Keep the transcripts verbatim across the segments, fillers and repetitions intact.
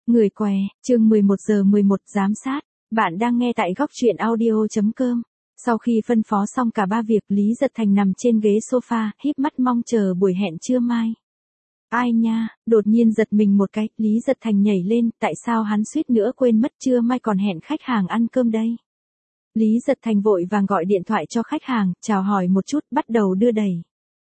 Người què, chương mười một giờ mười một giám sát. Bạn đang nghe tại góc truyện audio chấm com. Sau khi phân phó xong cả ba việc, Lý Giật Thành nằm trên ghế sofa, híp mắt mong chờ buổi hẹn trưa mai. Ai nha, đột nhiên giật mình một cái, Lý Giật Thành nhảy lên, tại sao hắn suýt nữa quên mất trưa mai còn hẹn khách hàng ăn cơm đây. Lý Giật Thành vội vàng gọi điện thoại cho khách hàng, chào hỏi một chút, bắt đầu đưa đẩy.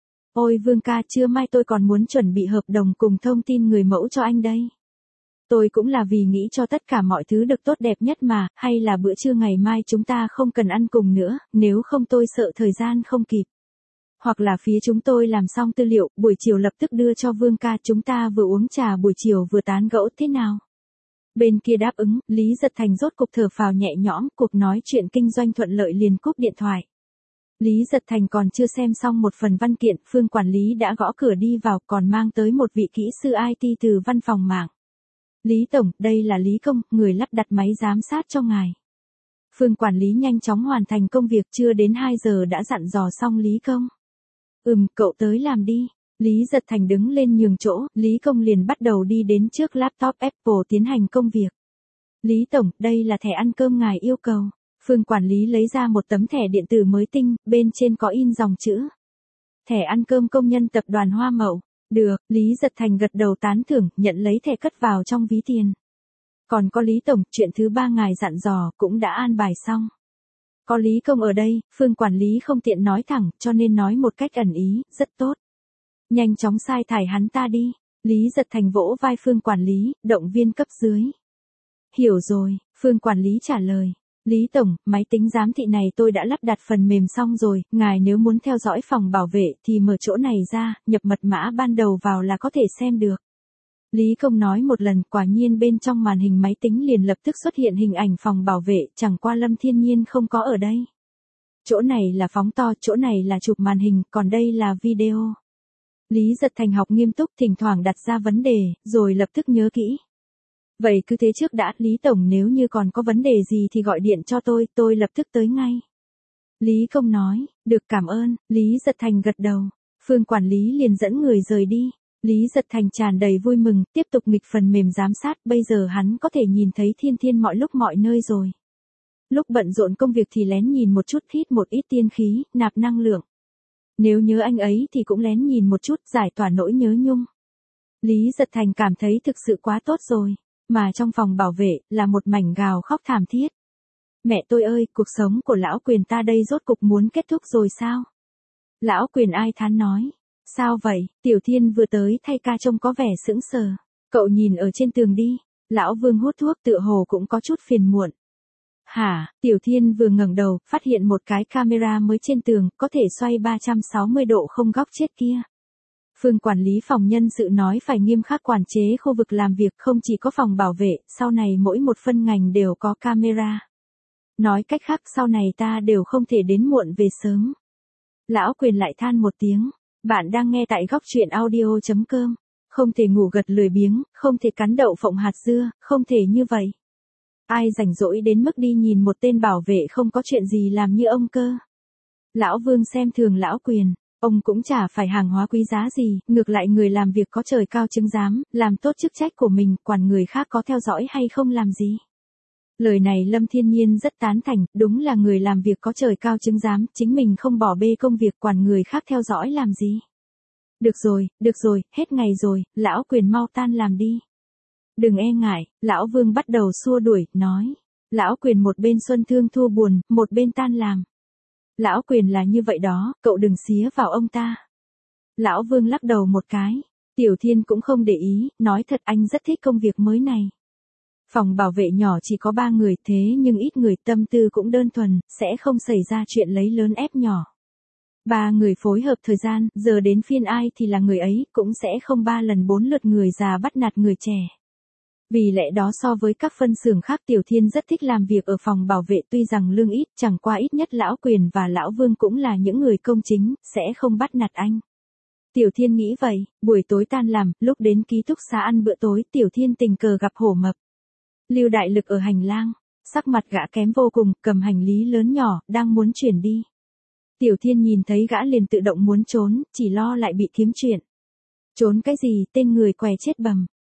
Ôi Vương ca, trưa mai tôi còn muốn chuẩn bị hợp đồng cùng thông tin người mẫu cho anh đây. Tôi cũng là vì nghĩ cho tất cả mọi thứ được tốt đẹp nhất mà, hay là bữa trưa ngày mai chúng ta không cần ăn cùng nữa, nếu không tôi sợ thời gian không kịp. Hoặc là phía chúng tôi làm xong tư liệu, buổi chiều lập tức đưa cho Vương ca, chúng ta vừa uống trà buổi chiều vừa tán gẫu thế nào. Bên kia đáp ứng, Lý Giật Thành rốt cục thở phào nhẹ nhõm, cuộc nói chuyện kinh doanh thuận lợi liền cúp điện thoại. Lý Giật Thành còn chưa xem xong một phần văn kiện, Phương quản lý đã gõ cửa đi vào, còn mang tới một vị kỹ sư i tê từ văn phòng mạng. Lý Tổng, đây là Lý Công, người lắp đặt máy giám sát cho ngài. Phương quản lý nhanh chóng hoàn thành công việc, chưa đến hai giờ đã dặn dò xong Lý Công. Ừm, cậu tới làm đi. Lý Giật Thành đứng lên nhường chỗ, Lý Công liền bắt đầu đi đến trước laptop Apple tiến hành công việc. Lý Tổng, đây là thẻ ăn cơm ngài yêu cầu. Phương quản lý lấy ra một tấm thẻ điện tử mới tinh, bên trên có in dòng chữ. Thẻ ăn cơm công nhân tập đoàn Hoa Mậu. Được, Lý Giật Thành gật đầu tán thưởng, nhận lấy thẻ cất vào trong ví tiền. Còn có Lý Tổng, chuyện thứ ba ngài dặn dò, cũng đã an bài xong. Có Lý Công ở đây, Phương quản lý không tiện nói thẳng, cho nên nói một cách ẩn ý, rất tốt. Nhanh chóng sai thải hắn ta đi. Lý Giật Thành vỗ vai Phương quản lý, động viên cấp dưới. Hiểu rồi, Phương quản lý trả lời. Lý Tổng, máy tính giám thị này tôi đã lắp đặt phần mềm xong rồi, ngài nếu muốn theo dõi phòng bảo vệ thì mở chỗ này ra, nhập mật mã ban đầu vào là có thể xem được. Lý Công nói một lần, quả nhiên bên trong màn hình máy tính liền lập tức xuất hiện hình ảnh phòng bảo vệ, chẳng qua Lâm Thiên Nhiên không có ở đây. Chỗ này là phóng to, chỗ này là chụp màn hình, còn đây là video. Lý Giật Thành học nghiêm túc, thỉnh thoảng đặt ra vấn đề, rồi lập tức nhớ kỹ. Vậy cứ thế trước đã, Lý Tổng, nếu như còn có vấn đề gì thì gọi điện cho tôi, tôi lập tức tới ngay. Lý Công nói, được, cảm ơn. Lý Giật Thành gật đầu. Phương quản lý liền dẫn người rời đi. Lý Giật Thành tràn đầy vui mừng, tiếp tục nghịch phần mềm giám sát, bây giờ hắn có thể nhìn thấy Thiên Thiên mọi lúc mọi nơi rồi. Lúc bận rộn công việc thì lén nhìn một chút, hít một ít tiên khí, nạp năng lượng. Nếu nhớ anh ấy thì cũng lén nhìn một chút, giải tỏa nỗi nhớ nhung. Lý Giật Thành cảm thấy thực sự quá tốt rồi. Mà trong phòng bảo vệ, là một mảnh gào khóc thảm thiết. Mẹ tôi ơi, cuộc sống của lão Quyền ta đây rốt cục muốn kết thúc rồi sao? Lão Quyền ai thán nói. Sao vậy, Tiểu Thiên vừa tới thay ca trông có vẻ sững sờ. Cậu nhìn ở trên tường đi. Lão Vương hút thuốc tựa hồ cũng có chút phiền muộn. Hả, Tiểu Thiên vừa ngẩng đầu, phát hiện một cái camera mới trên tường, có thể xoay ba trăm sáu mươi độ không góc chết kia. Phương quản lý phòng nhân sự nói phải nghiêm khắc quản chế khu vực làm việc, không chỉ có phòng bảo vệ, sau này mỗi một phân ngành đều có camera. Nói cách khác sau này ta đều không thể đến muộn về sớm. Lão Quyền lại than một tiếng. Bạn đang nghe tại góc truyện audio chấm com. Không thể ngủ gật lười biếng, không thể cắn đậu phộng hạt dưa, không thể như vậy. Ai rảnh rỗi đến mức đi nhìn một tên bảo vệ không có chuyện gì làm như ông cơ. Lão Vương xem thường Lão Quyền. Ông cũng chả phải hàng hóa quý giá gì, ngược lại người làm việc có trời cao chứng giám, làm tốt chức trách của mình, quản người khác có theo dõi hay không làm gì. Lời này Lâm Thiên Nhiên rất tán thành, đúng là người làm việc có trời cao chứng giám, chính mình không bỏ bê công việc quản người khác theo dõi làm gì. Được rồi, được rồi, hết ngày rồi, Lão Quyền mau tan làm đi. Đừng e ngại, Lão Vương bắt đầu xua đuổi, nói. Lão Quyền một bên xuân thương thua buồn, một bên tan làm. Lão Quyền là như vậy đó, cậu đừng xía vào ông ta. Lão Vương lắc đầu một cái. Tiểu Thiên cũng không để ý, nói thật anh rất thích công việc mới này. Phòng bảo vệ nhỏ chỉ có ba người, thế nhưng ít người, tâm tư cũng đơn thuần, sẽ không xảy ra chuyện lấy lớn ép nhỏ. Ba người phối hợp thời gian, giờ đến phiên ai thì là người ấy, cũng sẽ không ba lần bốn lượt người già bắt nạt người trẻ. Vì lẽ đó so với các phân xưởng khác, Tiểu Thiên rất thích làm việc ở phòng bảo vệ, tuy rằng lương ít, chẳng qua ít nhất Lão Quyền và Lão Vương cũng là những người công chính, sẽ không bắt nạt anh. Tiểu Thiên nghĩ vậy, buổi tối tan làm, lúc đến ký túc xá ăn bữa tối, Tiểu Thiên tình cờ gặp Hổ Mập. Lưu Đại Lực ở hành lang, sắc mặt gã kém vô cùng, cầm hành lý lớn nhỏ, đang muốn chuyển đi. Tiểu Thiên nhìn thấy gã liền tự động muốn trốn, chỉ lo lại bị kiếm chuyện. Trốn cái gì, tên người què chết bầm.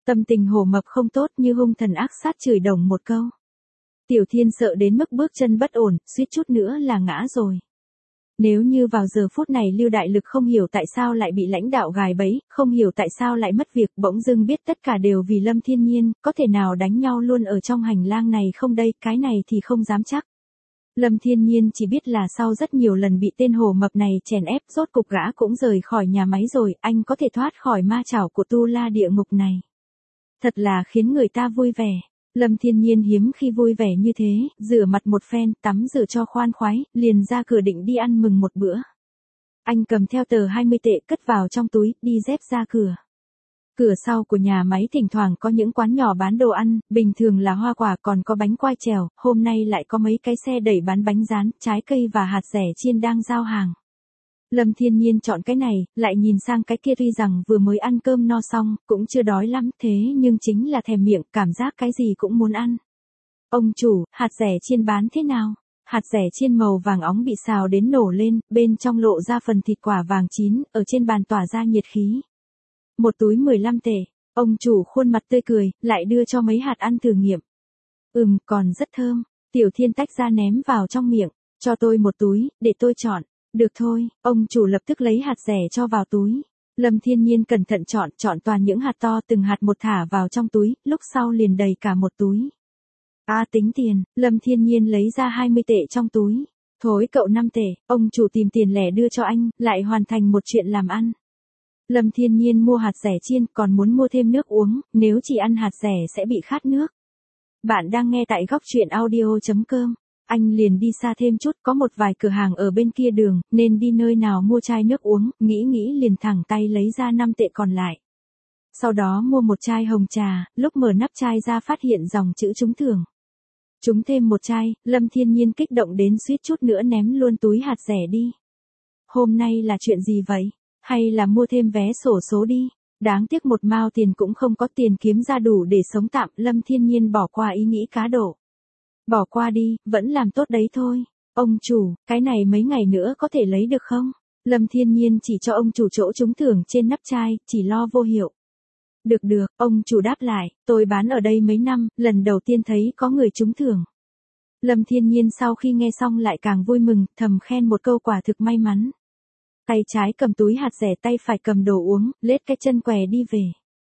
Tâm tình Hồ Mập không tốt như hung thần ác sát chửi đồng một câu. Tiểu Thiên sợ đến mức bước chân bất ổn, suýt chút nữa là ngã rồi. Nếu như vào giờ phút này Lưu Đại Lực không hiểu tại sao lại bị lãnh đạo gài bẫy, không hiểu tại sao lại mất việc, bỗng dưng biết tất cả đều vì Lâm Thiên Nhiên, có thể nào đánh nhau luôn ở trong hành lang này không đây, cái này thì không dám chắc. Lâm Thiên Nhiên chỉ biết là sau rất nhiều lần bị tên Hồ Mập này chèn ép, rốt cục gã cũng rời khỏi nhà máy rồi, anh có thể thoát khỏi ma chảo của tu la địa ngục này. Thật là khiến người ta vui vẻ. Lâm Thiên Nhiên hiếm khi vui vẻ như thế, rửa mặt một phen, tắm rửa cho khoan khoái, liền ra cửa định đi ăn mừng một bữa. Anh cầm theo tờ hai mươi tệ cất vào trong túi, đi dép ra cửa. Cửa sau của nhà máy thỉnh thoảng có những quán nhỏ bán đồ ăn, bình thường là hoa quả còn có bánh quai trèo, hôm nay lại có mấy cái xe đẩy bán bánh rán, trái cây và hạt dẻ chiên đang giao hàng. Lâm Thiên Nhiên chọn cái này, lại nhìn sang cái kia, tuy rằng vừa mới ăn cơm no xong, cũng chưa đói lắm, thế nhưng chính là thèm miệng, cảm giác cái gì cũng muốn ăn. Ông chủ, hạt dẻ chiên bán thế nào? Hạt dẻ chiên màu vàng óng bị xào đến nổ lên, bên trong lộ ra phần thịt quả vàng chín, ở trên bàn tỏa ra nhiệt khí. Một túi mười lăm tệ, ông chủ khuôn mặt tươi cười, lại đưa cho mấy hạt ăn thử nghiệm. Ừm, còn rất thơm. Tiểu Thiên tách ra ném vào trong miệng, cho tôi một túi, để tôi chọn. Được thôi, ông chủ lập tức lấy hạt dẻ cho vào túi. Lâm Thiên Nhiên cẩn thận chọn, chọn toàn những hạt to, từng hạt một thả vào trong túi, lúc sau liền đầy cả một túi. À, tính tiền, Lâm Thiên Nhiên lấy ra hai mươi tệ trong túi. Thối cậu năm tệ, ông chủ tìm tiền lẻ đưa cho anh, lại hoàn thành một chuyện làm ăn. Lâm Thiên Nhiên mua hạt dẻ chiên, còn muốn mua thêm nước uống, nếu chỉ ăn hạt dẻ sẽ bị khát nước. Bạn đang nghe tại góc truyện audio chấm com. Anh liền đi xa thêm chút, có một vài cửa hàng ở bên kia đường, nên đi nơi nào mua chai nước uống, nghĩ nghĩ liền thẳng tay lấy ra năm tệ còn lại. Sau đó mua một chai hồng trà, lúc mở nắp chai ra phát hiện dòng chữ trúng thưởng. Trúng thêm một chai, Lâm Thiên Nhiên kích động đến suýt chút nữa ném luôn túi hạt dẻ đi. Hôm nay là chuyện gì vậy? Hay là mua thêm vé xổ số đi? Đáng tiếc một mao tiền cũng không có, tiền kiếm ra đủ để sống tạm, Lâm Thiên Nhiên bỏ qua ý nghĩ cá độ. Bỏ qua đi, vẫn làm tốt đấy thôi. Ông chủ, cái này mấy ngày nữa có thể lấy được không? Lâm Thiên Nhiên chỉ cho ông chủ chỗ trúng thưởng trên nắp chai, chỉ lo vô hiệu. Được được, ông chủ đáp lại, tôi bán ở đây mấy năm, lần đầu tiên thấy có người trúng thưởng. Lâm Thiên Nhiên sau khi nghe xong lại càng vui mừng, thầm khen một câu quả thực may mắn. Tay trái cầm túi hạt dẻ, tay phải cầm đồ uống, lết cái chân què đi về.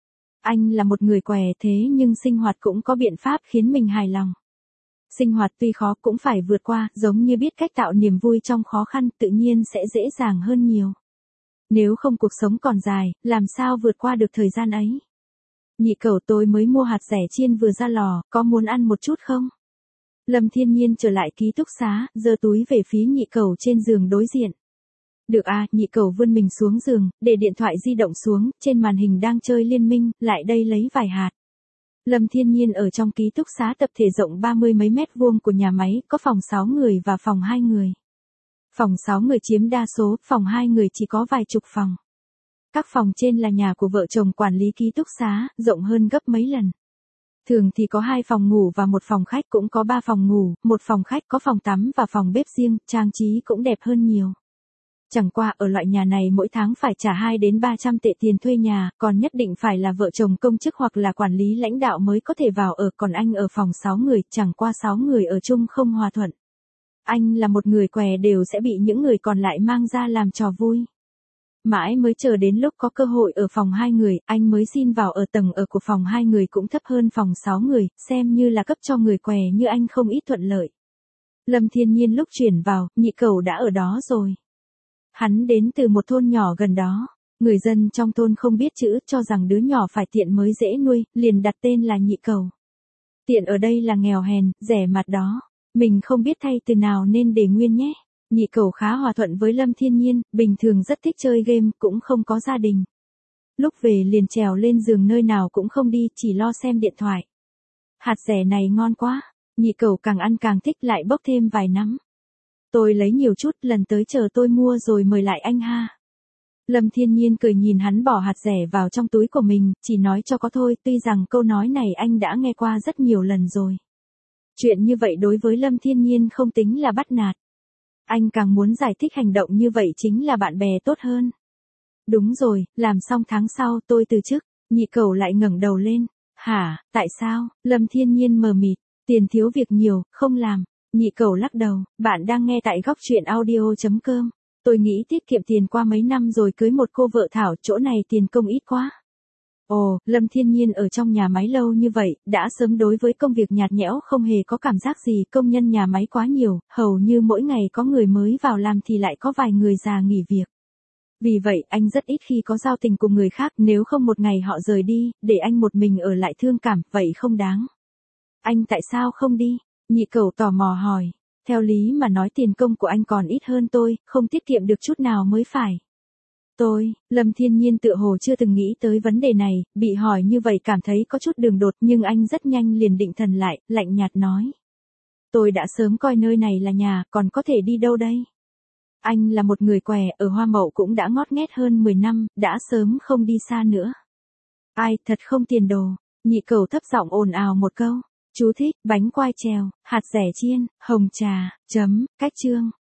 Anh là một người què thế nhưng sinh hoạt cũng có biện pháp khiến mình hài lòng. Sinh hoạt tuy khó cũng phải vượt qua, giống như biết cách tạo niềm vui trong khó khăn, tự nhiên sẽ dễ dàng hơn nhiều. Nếu không cuộc sống còn dài, làm sao vượt qua được thời gian ấy? Nhị cẩu, tôi mới mua hạt dẻ chiên vừa ra lò, có muốn ăn một chút không? Lâm Thiên Nhiên trở lại ký túc xá, giơ túi về phía nhị cẩu trên giường đối diện. Được à, nhị cẩu vươn mình xuống giường, để điện thoại di động xuống, trên màn hình đang chơi Liên Minh, lại đây lấy vài hạt. Lâm Thiên Nhiên ở trong ký túc xá tập thể rộng ba mươi mấy mét vuông của nhà máy, có phòng sáu người và phòng hai người. Phòng sáu người chiếm đa số, phòng hai người chỉ có vài chục phòng. Các phòng trên là nhà của vợ chồng quản lý ký túc xá, rộng hơn gấp mấy lần. Thường thì có hai phòng ngủ và một phòng khách, cũng có ba phòng ngủ, một phòng khách, có phòng tắm và phòng bếp riêng, trang trí cũng đẹp hơn nhiều. Chẳng qua ở loại nhà này mỗi tháng phải trả hai đến ba trăm tệ tiền thuê nhà, còn nhất định phải là vợ chồng công chức hoặc là quản lý lãnh đạo mới có thể vào ở, còn anh ở phòng sáu người, chẳng qua sáu người ở chung không hòa thuận. Anh là một người què đều sẽ bị những người còn lại mang ra làm trò vui. Mãi mới chờ đến lúc có cơ hội ở phòng hai người, anh mới xin vào ở, tầng ở của phòng hai người cũng thấp hơn phòng sáu người, xem như là cấp cho người què như anh không ít thuận lợi. Lâm Thiên Nhiên lúc chuyển vào, nhị cẩu đã ở đó rồi. Hắn đến từ một thôn nhỏ gần đó. Người dân trong thôn không biết chữ, cho rằng đứa nhỏ phải tiện mới dễ nuôi, liền đặt tên là nhị cẩu. Tiện ở đây là nghèo hèn, rẻ mạt đó. Mình không biết thay từ nào nên để nguyên nhé. Nhị cẩu khá hòa thuận với Lâm Thiên Nhiên, bình thường rất thích chơi game, cũng không có gia đình. Lúc về liền trèo lên giường nơi nào cũng không đi, chỉ lo xem điện thoại. Hạt dẻ này ngon quá. Nhị cẩu càng ăn càng thích, lại bốc thêm vài nắm. Tôi lấy nhiều chút, lần tới chờ tôi mua rồi mời lại anh ha. Lâm Thiên Nhiên cười nhìn hắn bỏ hạt dẻ vào trong túi của mình, chỉ nói cho có thôi, tuy rằng câu nói này anh đã nghe qua rất nhiều lần rồi. Chuyện như vậy đối với Lâm Thiên Nhiên không tính là bắt nạt. Anh càng muốn giải thích hành động như vậy chính là bạn bè tốt hơn. Đúng rồi, làm xong tháng sau tôi từ chức. Nhị cẩu lại ngẩng đầu lên. Hả, tại sao? Lâm Thiên Nhiên mờ mịt. Tiền thiếu việc nhiều, không làm. Nhị cẩu lắc đầu. Bạn đang nghe tại góc truyện audio.com. Tôi nghĩ tiết kiệm tiền qua mấy năm rồi cưới một cô vợ Thảo, chỗ này tiền công ít quá. Ồ, Lâm Thiên Nhiên ở trong nhà máy lâu như vậy, đã sớm đối với công việc nhạt nhẽo không hề có cảm giác gì, công nhân nhà máy quá nhiều, hầu như mỗi ngày có người mới vào làm thì lại có vài người già nghỉ việc. Vì vậy, anh rất ít khi có giao tình cùng người khác, nếu không một ngày họ rời đi, để anh một mình ở lại thương cảm, vậy không đáng. Anh tại sao không đi? Nhị cẩu tò mò hỏi. Theo lý mà nói tiền công của anh còn ít hơn tôi, không tiết kiệm được chút nào mới phải. Tôi, Lâm Thiên Nhiên tựa hồ chưa từng nghĩ tới vấn đề này, bị hỏi như vậy cảm thấy có chút đường đột, nhưng anh rất nhanh liền định thần lại, lạnh nhạt nói. Tôi đã sớm coi nơi này là nhà, còn có thể đi đâu đây? Anh là một người què, ở Hoa Mậu cũng đã ngót nghét hơn mười năm, đã sớm không đi xa nữa. Ai, thật không tiền đồ. Nhị cẩu thấp giọng ồn ào một câu. Chú thích, bánh quai trèo, hạt dẻ chiên, hồng trà, chấm, cách chương.